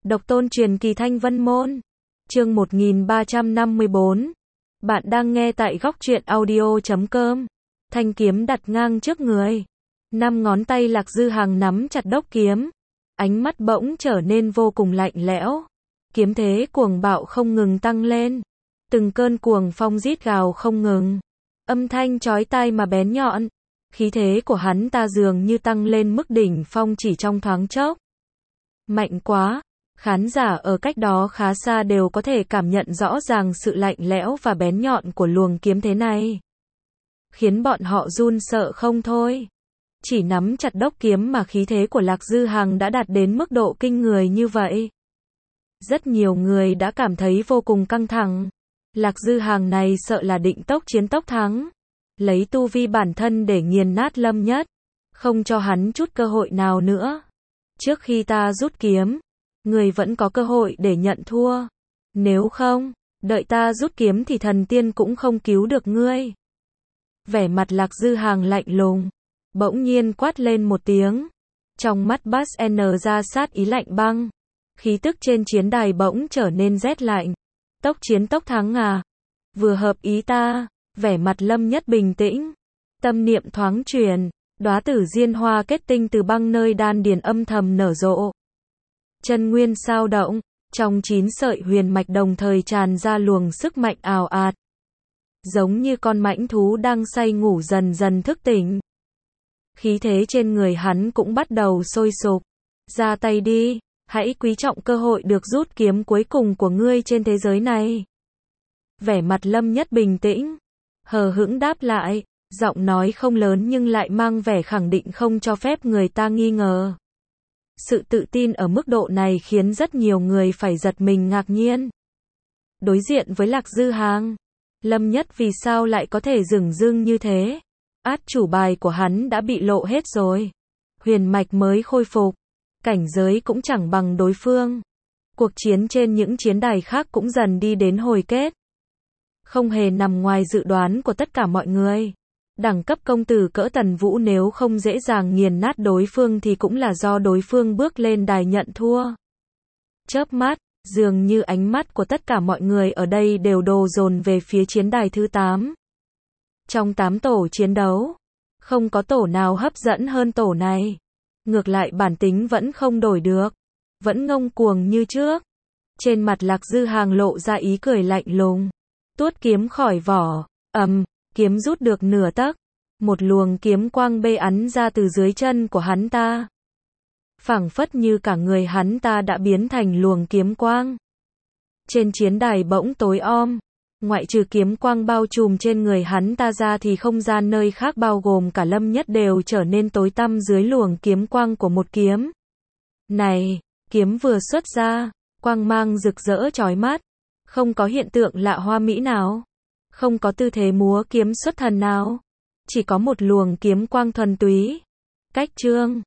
Độc tôn truyền kỳ Thanh Vân Môn. Chương 1354. Bạn đang nghe tại góc truyện audio.com. Thanh kiếm đặt ngang trước người. 5 ngón tay Lạc Dư Hàng nắm chặt đốc kiếm. Ánh mắt bỗng trở nên vô cùng lạnh lẽo. Kiếm thế cuồng bạo không ngừng tăng lên. Từng cơn cuồng phong rít gào không ngừng. Âm thanh chói tai mà bén nhọn. Khí thế của hắn ta dường như tăng lên mức đỉnh phong chỉ trong thoáng chốc. Mạnh quá, khán giả ở cách đó khá xa đều có thể cảm nhận rõ ràng sự lạnh lẽo và bén nhọn của luồng kiếm thế này. Khiến bọn họ run sợ không thôi. Chỉ nắm chặt đốc kiếm mà khí thế của Lạc Dư Hàng đã đạt đến mức độ kinh người như vậy. Rất nhiều người đã cảm thấy vô cùng căng thẳng. Lạc Dư Hàng này sợ là định tốc chiến tốc thắng. Lấy tu vi bản thân để nghiền nát Lâm Nhất. Không cho hắn chút cơ hội nào nữa. Trước khi ta rút kiếm, người vẫn có cơ hội để nhận thua. Nếu không, đợi ta rút kiếm thì thần tiên cũng không cứu được ngươi. Vẻ mặt Lạc Dư Hàng lạnh lùng. Bỗng nhiên quát lên một tiếng. Trong mắt Bass N ra sát ý lạnh băng. Khí tức trên chiến đài bỗng trở nên rét lạnh. Tốc chiến tốc thắng à? Vừa hợp ý ta. Vẻ mặt Lâm Nhất bình tĩnh. Tâm niệm thoáng chuyển. Đóa tử diên hoa kết tinh từ băng nơi đan điền âm thầm nở rộ. Chân nguyên sao động. Trong 9 sợi huyền mạch đồng thời tràn ra luồng sức mạnh ào ạt. Giống như con mãnh thú đang say ngủ dần dần thức tỉnh. Khí thế trên người hắn cũng bắt đầu sôi sục. Ra tay đi, hãy quý trọng cơ hội được rút kiếm cuối cùng của ngươi trên thế giới này. Vẻ mặt Lâm Nhất bình tĩnh, hờ hững đáp lại, giọng nói không lớn nhưng lại mang vẻ khẳng định không cho phép người ta nghi ngờ. Sự tự tin ở mức độ này khiến rất nhiều người phải giật mình ngạc nhiên. Đối diện với Lạc Dư Hàng, Lâm Nhất vì sao lại có thể dửng dưng như thế? Át chủ bài của hắn đã bị lộ hết rồi. Huyền mạch mới khôi phục, cảnh giới cũng chẳng bằng đối phương. Cuộc chiến trên những chiến đài khác cũng dần đi đến hồi kết. Không hề nằm ngoài dự đoán của tất cả mọi người. Đẳng cấp công tử cỡ Tần Vũ nếu không dễ dàng nghiền nát đối phương thì cũng là do đối phương bước lên đài nhận thua. Chớp mắt, dường như ánh mắt của tất cả mọi người ở đây đều đổ dồn về phía chiến đài thứ 8. Trong 8 tổ chiến đấu, không có tổ nào hấp dẫn hơn tổ này. Ngược lại bản tính vẫn không đổi được, vẫn ngông cuồng như trước. Trên mặt Lạc Dư Hàng lộ ra ý cười lạnh lùng. Tuốt kiếm khỏi vỏ, kiếm rút được nửa tấc. Một luồng kiếm quang bê ắn ra từ dưới chân của hắn ta. Phảng phất như cả người hắn ta đã biến thành luồng kiếm quang. Trên chiến đài bỗng tối om. Ngoại trừ kiếm quang bao trùm trên người hắn ta ra thì không gian nơi khác bao gồm cả Lâm Nhất đều trở nên tối tăm dưới luồng kiếm quang của một kiếm. Này, kiếm vừa xuất ra, quang mang rực rỡ chói mắt, không có hiện tượng lạ hoa mỹ nào, không có tư thế múa kiếm xuất thần nào, chỉ có một luồng kiếm quang thuần túy. Cách chương